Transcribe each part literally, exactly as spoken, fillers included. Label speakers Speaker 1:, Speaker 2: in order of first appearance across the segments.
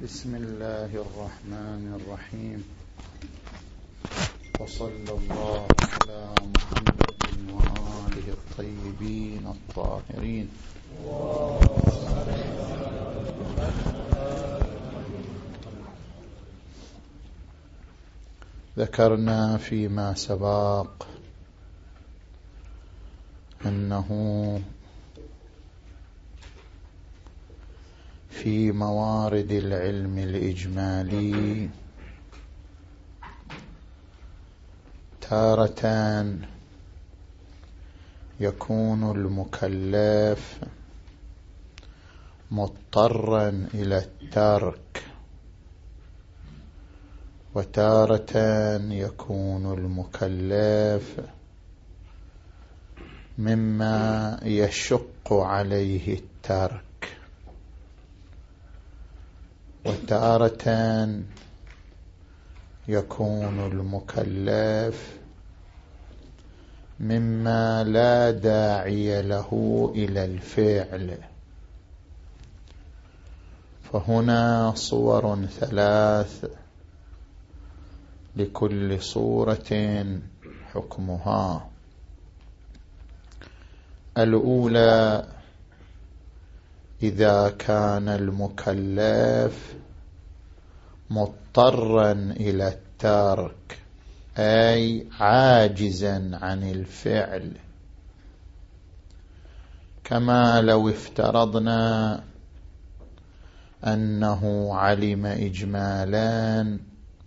Speaker 1: بسم الله الرحمن الرحيم، وصلى الله على محمد وآله الطيبين الطاهرين. ذكرنا فيما سبق أنه في موارد العلم الإجمالي تارة يكون المكلف مضطرا إلى الترك، وتارة يكون المكلف مما يشق عليه الترك، وتارة يكون المكلف مما لا داعي له إلى الفعل. فهنا صور ثلاث لكل صورة حكمها. الأولى: إذا كان المكلف مضطرا إلى الترك أي عاجزا عن الفعل، كما لو افترضنا أنه علم إجمالا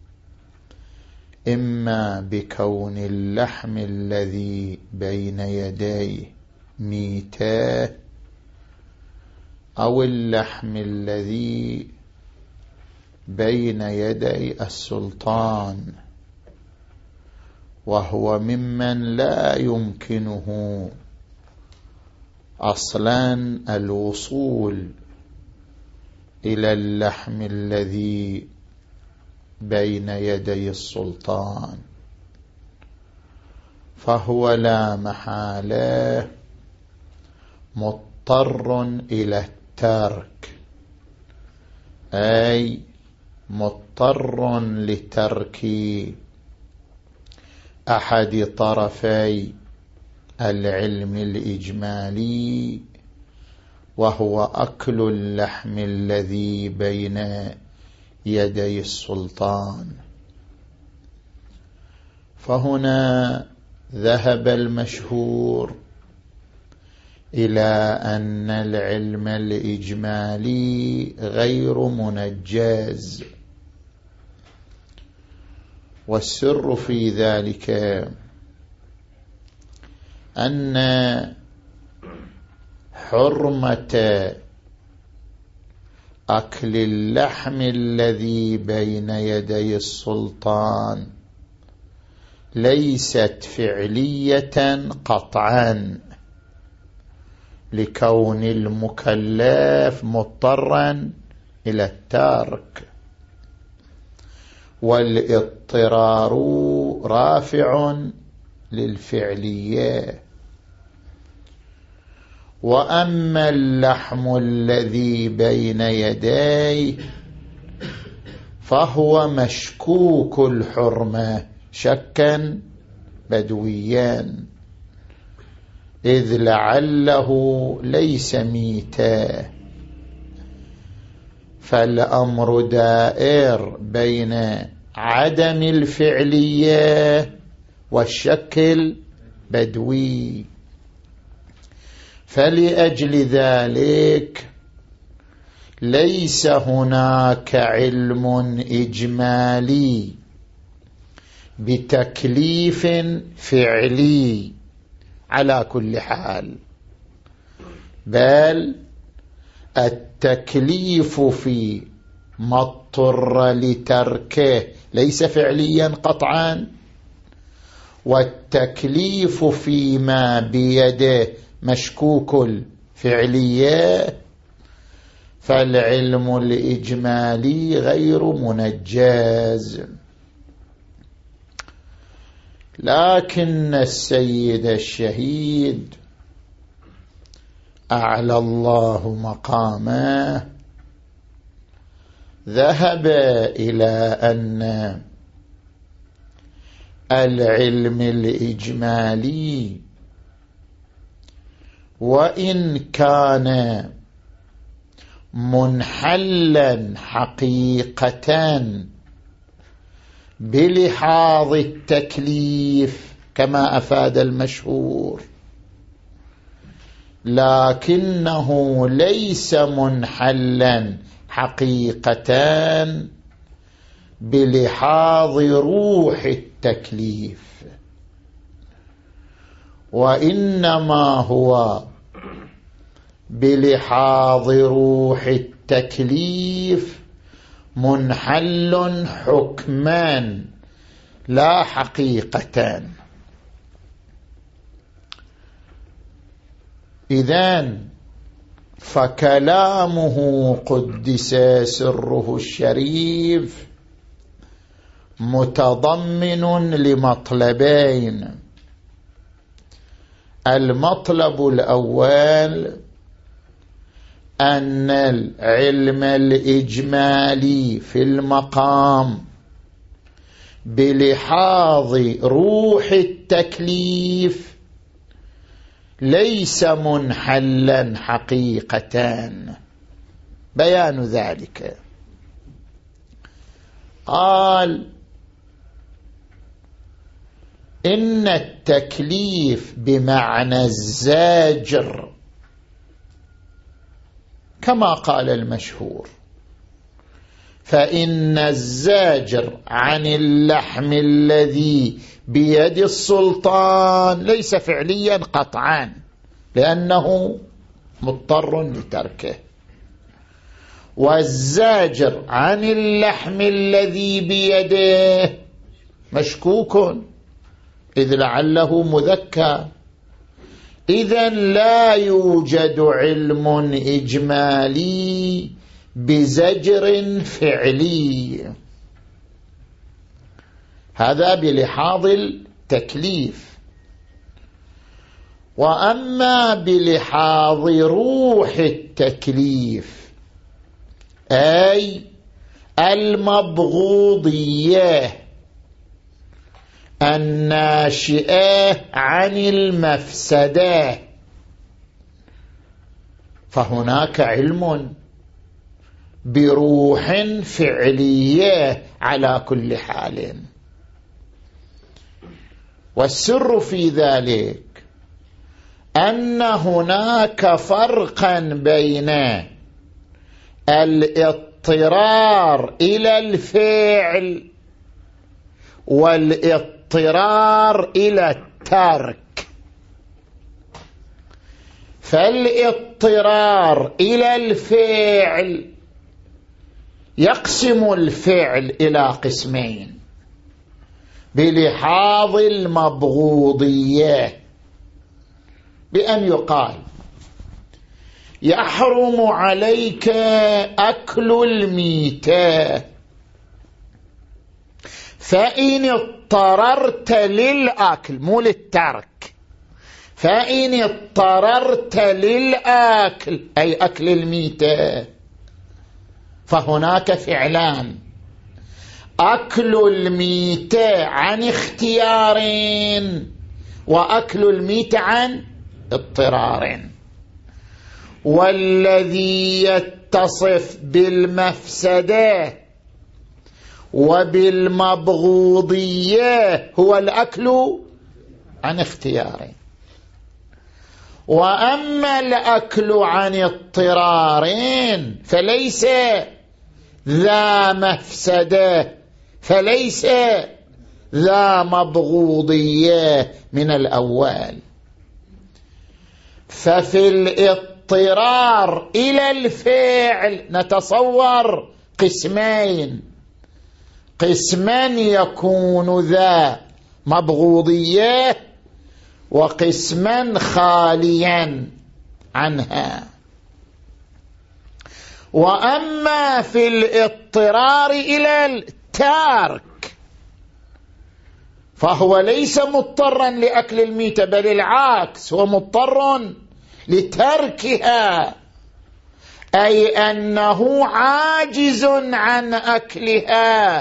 Speaker 1: إما بكون اللحم الذي بين يديه ميتة أو اللحم الذي بين يدي السلطان، وهو ممن لا يمكنه أصلا الوصول إلى اللحم الذي بين يدي السلطان، فهو لا محالة مضطر إلى الترك، أي مضطر لترك أحد طرفي العلم الإجمالي، وهو أكل اللحم الذي بين يدي السلطان. فهنا ذهب المشهور إلى أن العلم الإجمالي غير منجز، والسر في ذلك أن حرمة أكل اللحم الذي بين يدي السلطان ليست فعلية قطعا، لكون المكلف مضطرا إلى الترك، والاضطرار رافع للفعلية. وأما اللحم الذي بين يديه فهو مشكوك الحرمة شكا بدويا، إذ لعله ليس ميتا، فالأمر دائر بين عدم الفعلية والشكل بدوي. فلأجل ذلك ليس هناك علم إجمالي بتكليف فعلي على كل حال، بل التكليف في ما اضطر لتركه ليس فعليا قطعا، والتكليف فيما بيده مشكوك الفعلية، فالعلم الإجمالي غير منجز. لكن السيد الشهيد أعلى الله مقامه ذهب إلى أن العلم الإجمالي وإن كان منحلا حقيقة بلحاظ التكليف كما أفاد المشهور، لكنه ليس منحلا حقيقة بلحاظ روح التكليف، وإنما هو بلحاظ روح التكليف منحل حكما لا حقيقة. إذن فكلامه قدس سره الشريف متضمن لمطلبين: المطلب الأول أن العلم الإجمالي في المقام بلحاظ روح التكليف ليس منحلا حقيقة. بيان ذلك قال: إن التكليف بمعنى الزاجر كما قال المشهور، فإن الزاجر عن اللحم الذي بيد السلطان ليس فعليا قطعا لأنه مضطر لتركه، والزاجر عن اللحم الذي بيده مشكوك إذ لعله مذكى. إذن لا يوجد علم إجمالي بزجر فعلي، هذا بلحاظ التكليف. وأما بلحاظ روح التكليف أي المبغوضية الناشئة عن المفسدة، فهناك علم بروح فعلية على كل حال. والسر في ذلك أن هناك فرقا بين الاضطرار إلى الفعل والاضطرار إلى الترك. فالاضطرار إلى الفعل يقسم الفعل إلى قسمين بلحاظ المبغوضية، بأن يقال: يحرم عليك أكل الميتة، فإن اضطررت للأكل مو للترك، فإن اضطررت للأكل أي أكل الميتة، فهناك فعلان: أكل الميتة عن اختيار، وأكل الميتة عن اضطرار. والذي يتصف بالمفسدة وبالمبغوضية هو الأكل عن اختيار. وأما الأكل عن اضطرار فليس ذا مفسدة، فليس ذا مبغوضية من الأول. ففي الاضطرار إلى الفعل نتصور قسمين: قسما يكون ذا مبغوضية، وقسما خاليا عنها. وأما في الاضطرار إلى الترك فهو ليس مضطرا لأكل الميتة، بل العكس، هو مضطر لتركها. أي أنه عاجز عن أكلها،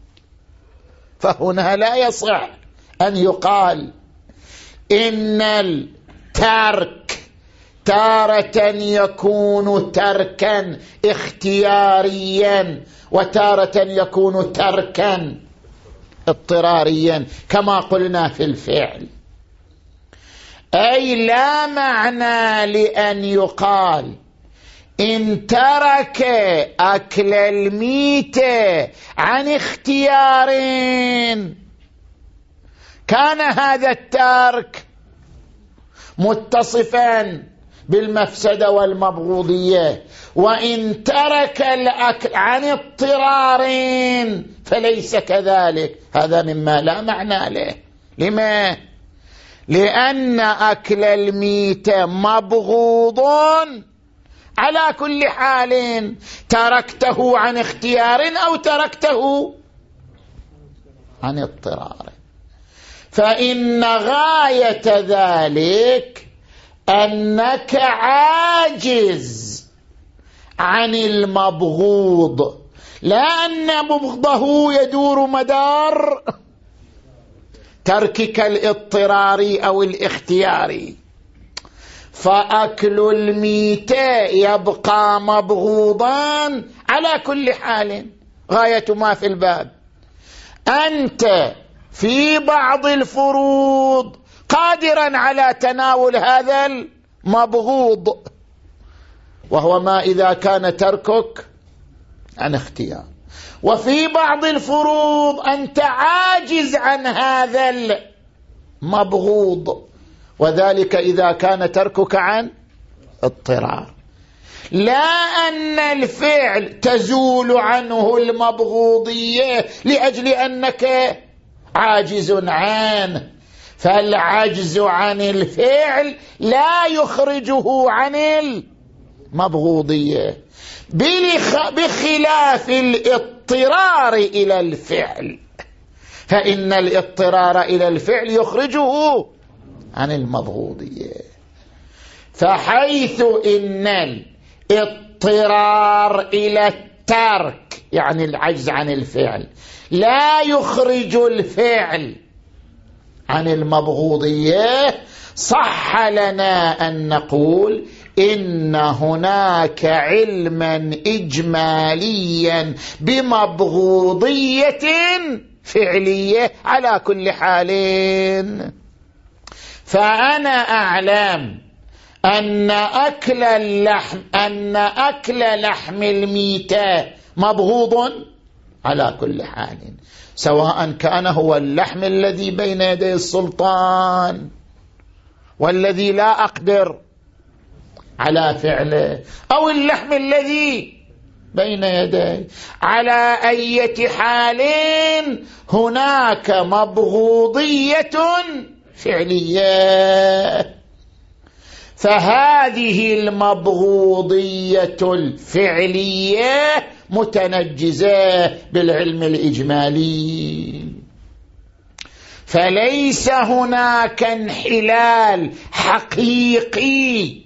Speaker 1: فهنا لا يصح أن يقال إن الترك تارة يكون تركا اختياريا وتارة يكون تركا اضطراريا كما قلنا في الفعل. أي لا معنى لأن يقال إن ترك أكل الميتة عن اختيار كان هذا الترك متصفا بالمفسدة والمبغوضية، وإن ترك الأكل عن اضطرار فليس كذلك. هذا مما لا معنى له. لما؟ لأن أكل الميتة مبغوض على كل حال، تركته عن اختيار أو تركته عن اضطرار. فإن غاية ذلك أنك عاجز عن المبغوض، لا أن مبغضه يدور مدار تركك الاضطراري أو الاختياري. فأكل الميتة يبقى مبغوضا على كل حال. غاية ما في الباب أنت في بعض الفروض قادرا على تناول هذا المبغوض، وهو ما إذا كان تركك عن اختيار، وفي بعض الفروض أنت عاجز عن هذا المبغوض، وذلك إذا كان تركك عن اضطرار. لا أن الفعل تزول عنه المبغوضية لأجل أنك عاجز عنه، فالعجز عن الفعل لا يخرجه عن المبغوضية، بخلاف الاضطرار إلى الفعل، فإن الاضطرار إلى الفعل يخرجه عن المبغوضية. فحيث إن الاضطرار إلى الترك يعني العجز عن الفعل لا يخرج الفعل عن المبغوضية، صح لنا أن نقول إن هناك علما إجماليا بمبغوضية فعلية على كل حال. فأنا أعلم أن أكل اللحم أن أكل لحم الميتة مبغوض على كل حال، سواء كان هو اللحم الذي بين يدي السلطان والذي لا أقدر على فعله، أو اللحم الذي بين يدي. على أي حال هناك مبغوضية فعلية، فهذه المبغوضية الفعلية متنجزة بالعلم الإجمالي، فليس هناك انحلال حقيقي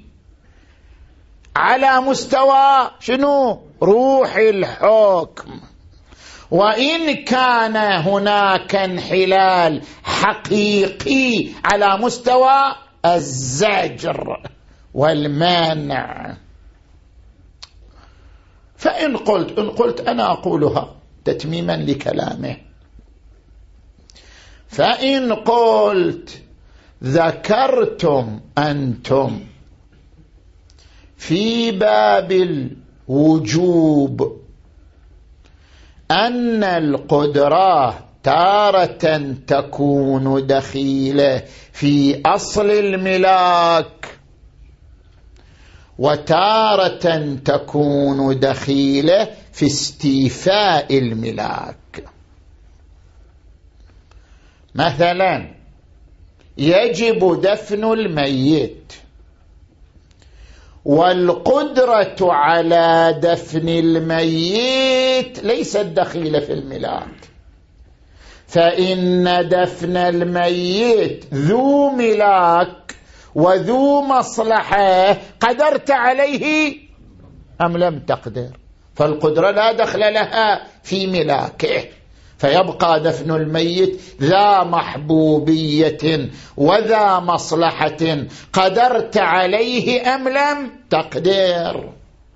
Speaker 1: على مستوى شنو؟ روح الحكم. وإن كان هناك انحلال حقيقي على مستوى الزجر والمانع. فإن قلت إن قلت أنا أقولها تتميما لكلامه، فإن قلت ذكرتم أنتم في باب الوجوب أن القدرة تارة تكون دخيلة في أصل الملاك، وتارة تكون دخيلة في استيفاء الملاك. مثلا يجب دفن الميت، والقدرة على دفن الميت ليست دخيلة في الملاك، فإن دفن الميت ذو ملاك وذو مصلحة قدرت عليه أم لم تقدر، فالقدرة لا دخل لها في ملاكه، فيبقى دفن الميت ذا محبوبية وذا مصلحة، قدرت عليه أم لم تقدر.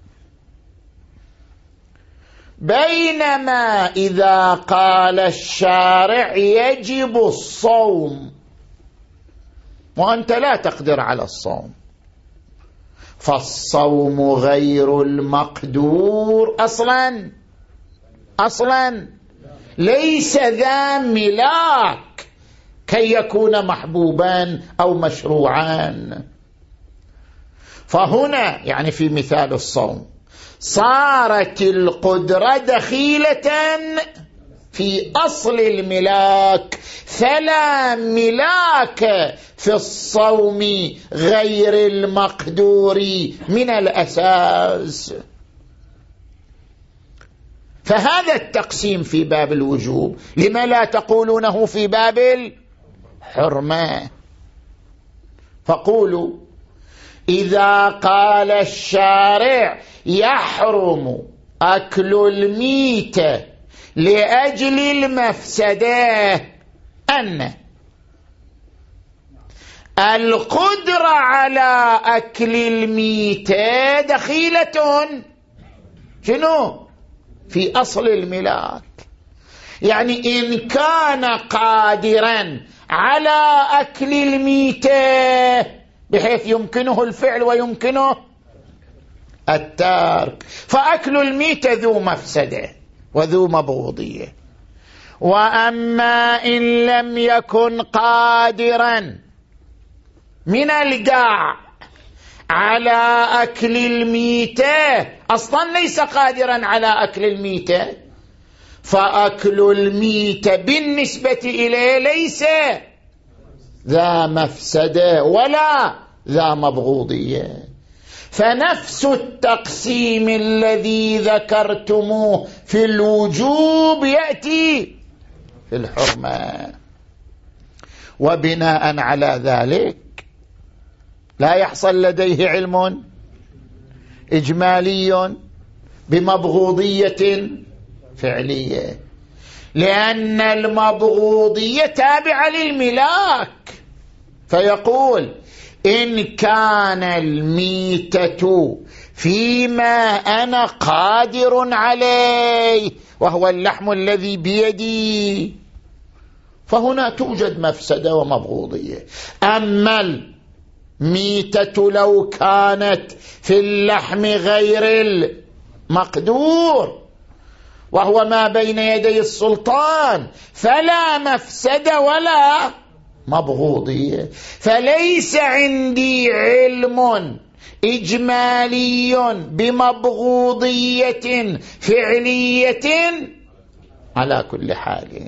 Speaker 1: بينما إذا قال الشارع يجب الصوم وأنت لا تقدر على الصوم، فالصوم غير المقدور أصلا أصلا ليس ذا ملاك كي يكون محبوبا أو مشروعا. فهنا يعني في مثال الصوم صارت القدرة دخيلة في أصل الملاك، فلا ملاك في الصوم غير المقدور من الأساس. فهذا التقسيم في باب الوجوب، لما لا تقولونه في باب الحرمة؟ فقولوا إذا قال الشارع يحرم أكل الميتة لأجل المفسدة، أن القدرة على أكل الميتة دخيلة شنو؟ في أصل الملاك. يعني إن كان قادرا على أكل الميتة بحيث يمكنه الفعل ويمكنه الترك، فأكل الميتة ذو مفسدة وذو مبغوضية. وأما إن لم يكن قادرا من القاع على أكل الميتة، أصلا ليس قادرا على أكل الميتة، فأكل الميتة بالنسبة إليه ليس ذا مفسدة ولا ذا مبغوضية. فنفس التقسيم الذي ذكرتموه في الوجوب يأتي في الحرمة. وبناء على ذلك لا يحصل لديه علم إجمالي بمبغوضية فعلية، لأن المبغوضية تابعة للملاك. فيقول إن كان الميتة فيما أنا قادر عليه وهو اللحم الذي بيدي، فهنا توجد مفسدة ومبغوضية. أما الميتة لو كانت في اللحم غير المقدور وهو ما بين يدي السلطان، فلا مفسدة ولا مبغوضية. فليس عندي علم إجمالي بمبغوضية فعلية على كل حال.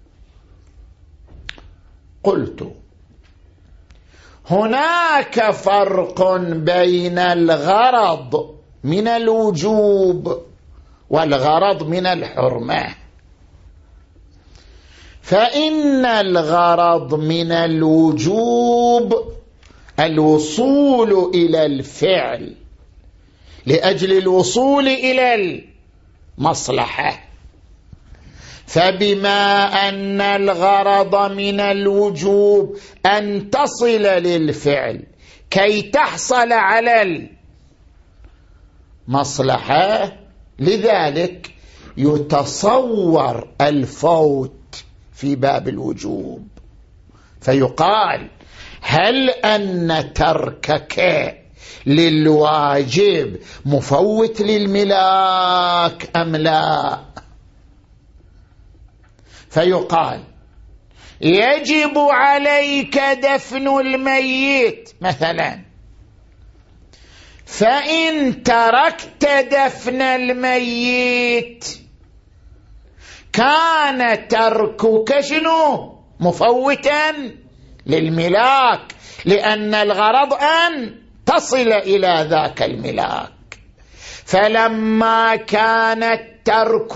Speaker 1: قلت هناك فرق بين الغرض من الوجوب والغرض من الحرمة. فإن الغرض من الوجوب الوصول إلى الفعل لأجل الوصول إلى المصلحة، فبما أن الغرض من الوجوب أن تصل للفعل كي تحصل على المصلحة، لذلك يتصور الفوت في باب الوجوب، فيقال هل أن تركك للواجب مفوت للملاك أم لا؟ فيقال يجب عليك دفن الميت مثلا، فإن تركت دفن الميت كان تركك شنو؟ مفوتا للملاك، لأن الغرض أن تصل إلى ذاك الملاك. فلما كان الترك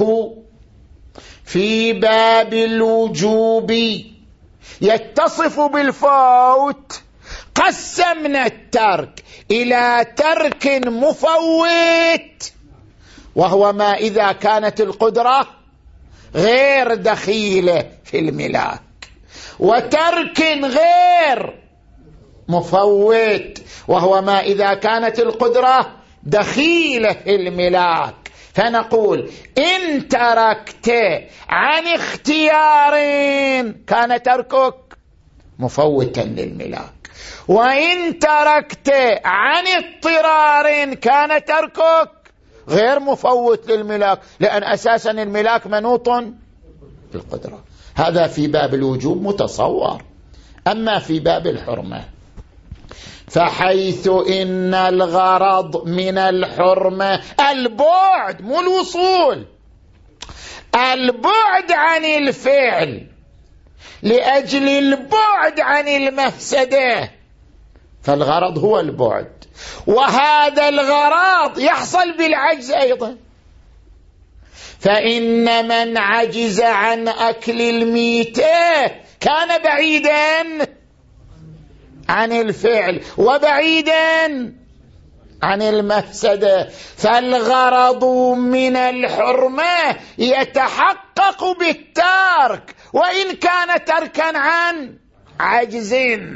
Speaker 1: في باب الوجوب يتصف بالفوت، قسمنا الترك إلى ترك مفوت، وهو ما إذا كانت القدرة غير دخيلة في الملاك، وترك غير مفوت، وهو ما إذا كانت القدرة دخيلة في الملاك. فنقول إن تركت عن اختيار كان تركك مفوتا للملاك، وإن تركت عن اضطرار كان تركك غير مفوت للملاك، لأن أساسا الملاك منوط بالقدرة. هذا في باب الوجوب متصور. أما في باب الحرمة فحيث إن الغرض من الحرمة البعد، مو الوصول، البعد عن الفعل لأجل البعد عن المفسدة، فالغرض هو البعد، وهذا الغرض يحصل بالعجز أيضا. فإن من عجز عن أكل الميتة كان بعيدا عن الفعل وبعيدا عن المفسدة، فالغرض من الحرمة يتحقق بالترك وإن كان تركا عن عجز،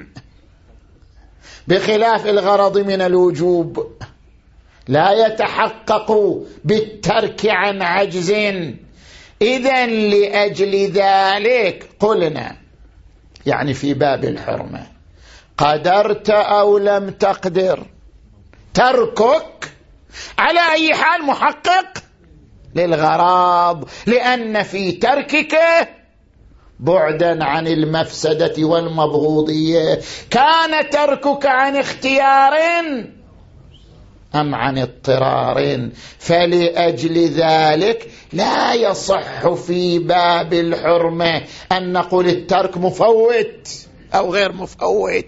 Speaker 1: بخلاف الغرض من الوجوب لا يتحقق بالترك عن عجز. إذن لأجل ذلك قلنا يعني في باب الحرمة قدرت أو لم تقدر، تركك على أي حال محقق للغرض، لأن في تركك بعدا عن المفسدة والمبغوضية. كان تركك عن اختيار أم عن اضطرار، فلأجل ذلك لا يصح في باب الحرمة أن نقول الترك مفوت أو غير مفوت،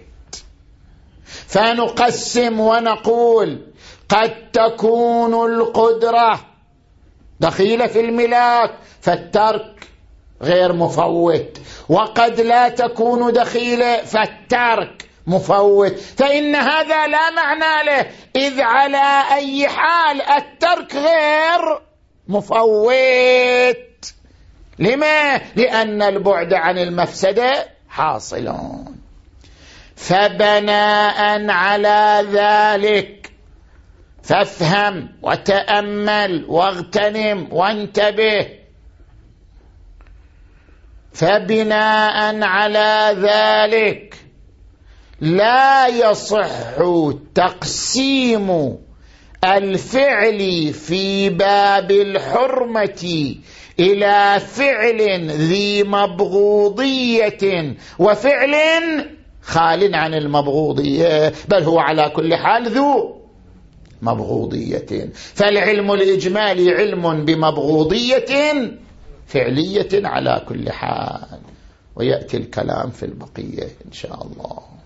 Speaker 1: فنقسم ونقول قد تكون القدرة دخيلة في الملاك فالترك غير مفوت، وقد لا تكون دخيلة فالترك مفوت، فإن هذا لا معنى له، إذ على أي حال الترك غير مفوت. لما؟ لأن البعد عن المفسدة حاصلون. فبناء على ذلك فافهم وتأمل واغتنم وانتبه. فبناء على ذلك لا يصح تقسيم الفعل في باب الحرمة إلى فعل ذي مبغوضية وفعل خال عن المبغوضية، بل هو على كل حال ذو مبغوضية. فالعلم الإجمالي علم بمبغوضية فعلية على كل حال، ويأتي الكلام في البقية إن شاء الله.